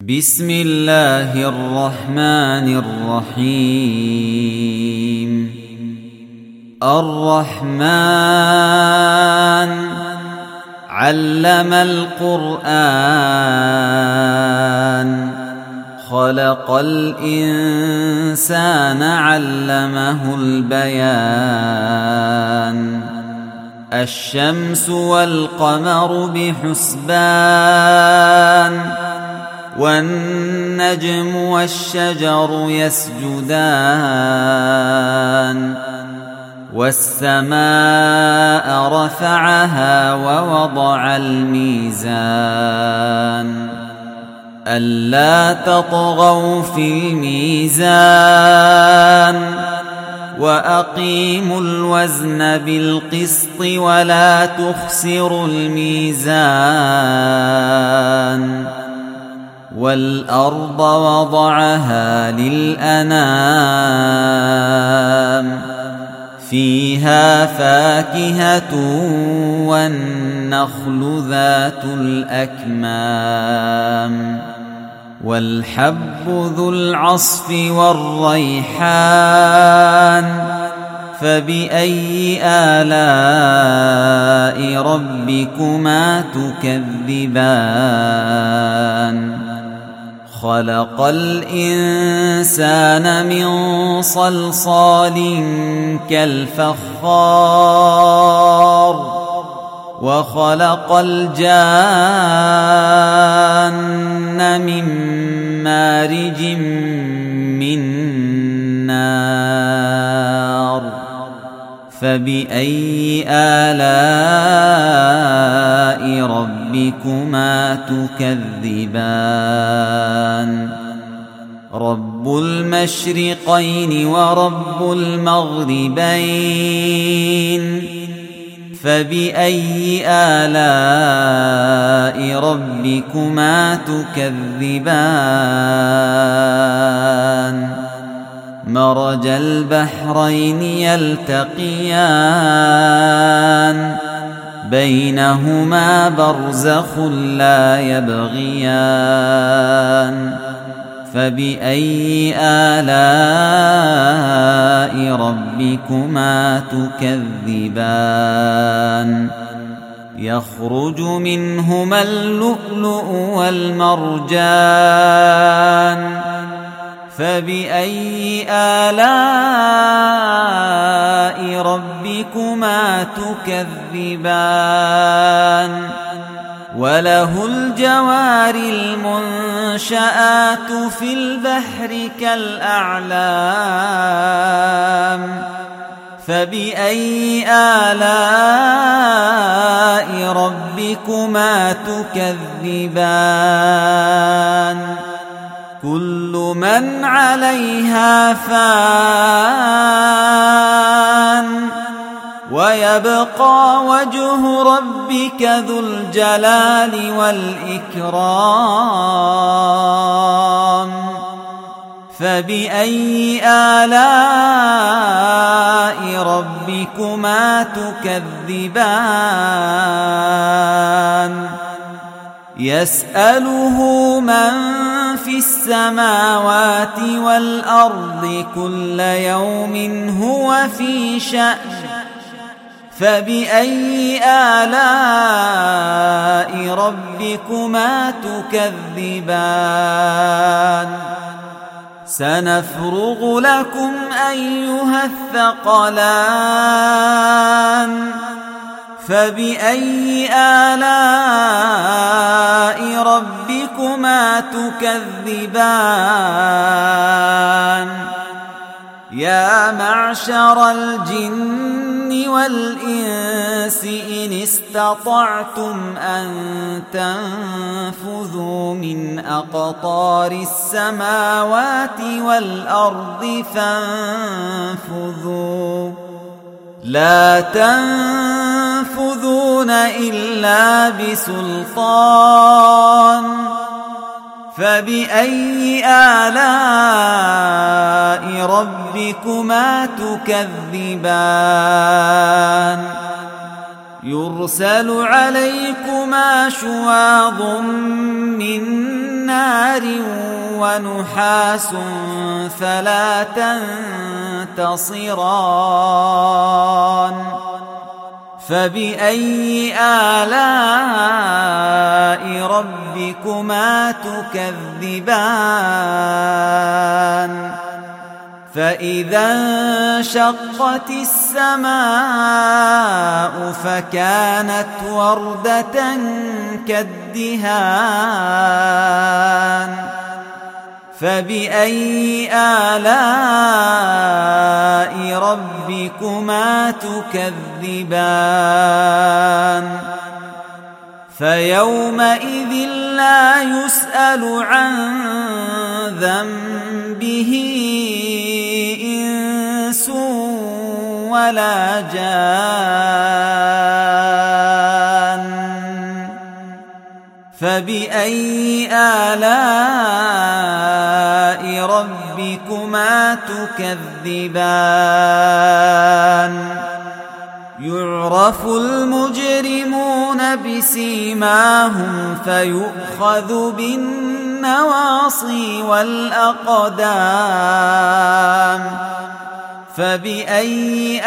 بسم الله الرحمن الرحيم. الرحمن علم القرآن خلق الإنسان علمه البيان. الشمس والقمر بحسبان والنجم والشجر يسجدان. والسماء رفعها ووضع الميزان ألا تطغوا في الميزان وأقيموا الوزن بالقسط ولا تخسروا الميزان. والأرض وضعها للأنام فيها فاكهة والنخل ذات الأكمام والحب ذو العصف والريحان. فبأي آلاء ربكما تكذبان؟ خلق الإنسان من صلصال كالفخار وخلق الجان من مارج من نار. فبأي آلاء ربكما تكذبان؟ رب المشرقين ورب المغربين. فبأي آلاء ربكما تكذبان؟ مرج البحرين يلتقيان بينهما برزخ لا يبغيان. فبأي آلاء ربكما تكذبان؟ يخرج منهما اللؤلؤ والمرجان. فبأي آلاء ربكما تكذبان؟ وله الجوار المنشآت في البحر كالأعلام. فبأي آلاء ربكما تكذبان؟ كل من عليها فان ويبقى وجه ربك ذو الجلال والإكرام. فبأي آلاء ربكما تكذبان؟ يسأله من في السماوات والأرض كل يوم هو في شأن. فبأي آلاء ربكما تكذبان؟ سنفرغ لكم أيها الثقلان. فبأي آلاء ربكما تكذبان؟ يا معشر الجن والإنس إن استطعتم أن تنفذوا من أقطار السماوات والأرض فانفذوا لا تنفذون إلا بسلطان. فبأي آلاء ربكما تكذبان؟ يرسل عليكما شواظ من نار ونحاس فلا تنتصران فبأي آلاء ربكما تكذبان فإذا انشقت السماء فكانت وردة كالدهان فبأي آلاء ربكما تكذبان فيومئذ لا يسأل عن ذنبه إنس ولا جان فبأي آلاء ربكما تكذبان يعرف المجرمون بسيماهم فيؤخذ بالنواصي والأقدام فبأي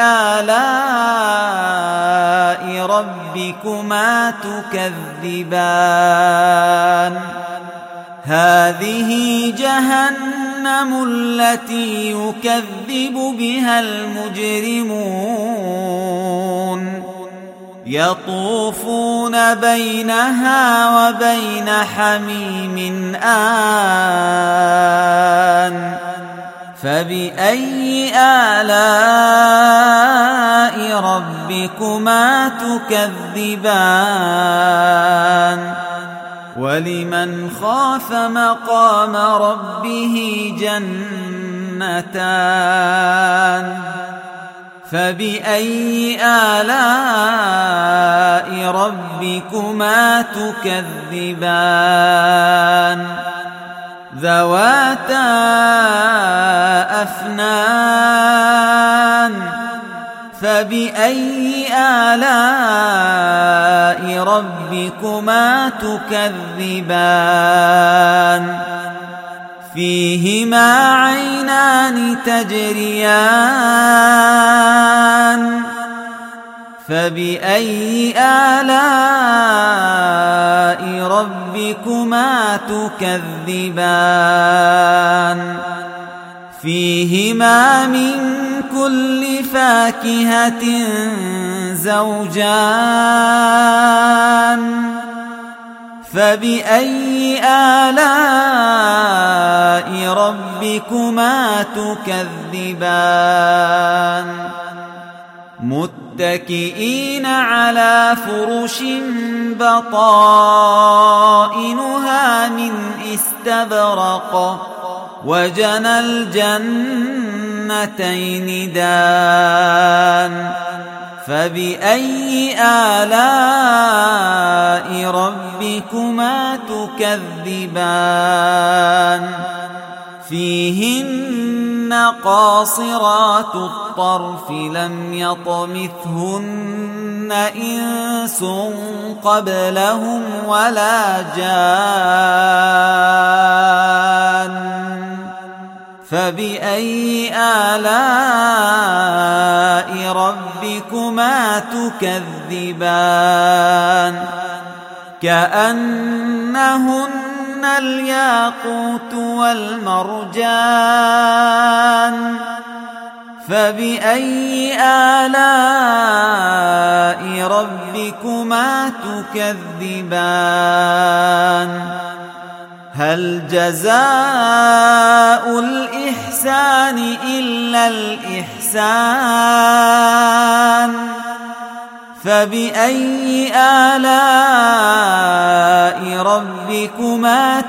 آلاء ربكما تكذبان هذه جهنم التي يكذب بها المجرمون يطوفون بينها وبين حميم آن فبأي آلاء ربكما تكذبان ولمن خاف مقام ربه جنتان فبأي آلاء ربكما تكذبان ذواتا أفنان فبأي آلاء ربكما تكذبان فيهما عينان تجريان فبأي آلاء ربكما تكذبان فيهما من كل فاكهة زوجان فبأي آلاء ربكما تكذبان متكئين على فرش بطائنها من استبرق وجنى الجنتين دان فبأي آلاء ربكما تكذبان فيهن قاصرات الطرف لم يطمثهن إنس قبلهم ولا جان فبأي آلاء ربكما تكذبان كأنهن الياقوت والمرجان فبأي آلاء ربكما تكذبان هل جزاء الإحسان إلا الإحسان فبأي آلاء ربكما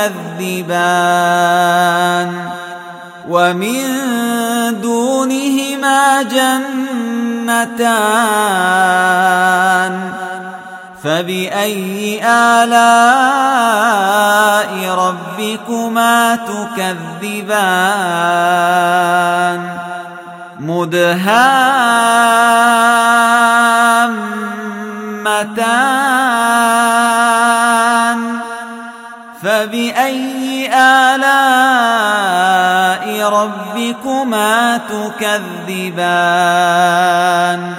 تكذبان ومن دونهما جنتان فبأي آلاء ربكما تكذبان مدهامتان فبأي آلاء ربكما تكذبان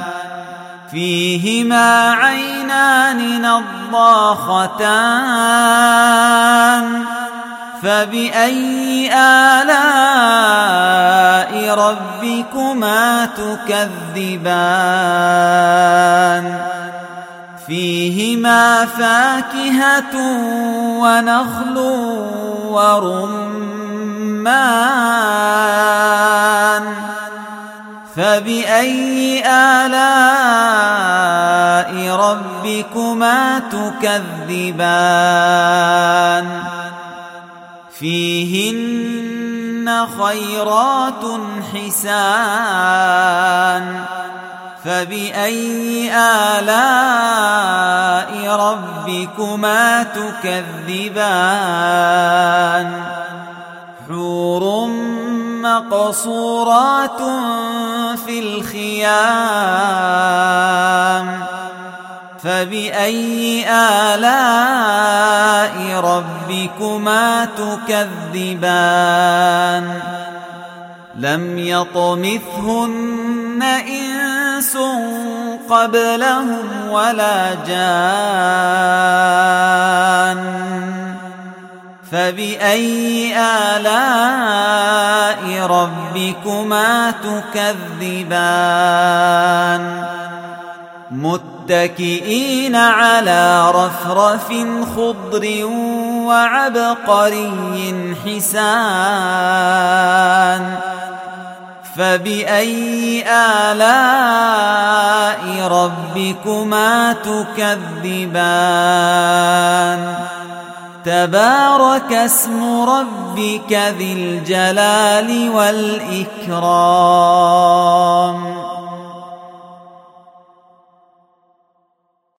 فيهما عينان نضاختان فبأي آلاء ربكما تكذبان فيهما فاكهة ونخل ورمان فبأي آلاء ربكما تكذبان فيهن خيرات حسان فبأي آلاء ربكما تكذبان حور مقصورات في الخيام فبأي آلاء ربكما تكذبان لم يطمثهن إنس قبلهم ولا جان فبأي آلاء ربكما تكذبان متكئين على رفرف خضر وعبقري حسان فبأي آلاء ربكما تكذبان تبارك اسم ربك ذي الجلال والإكرام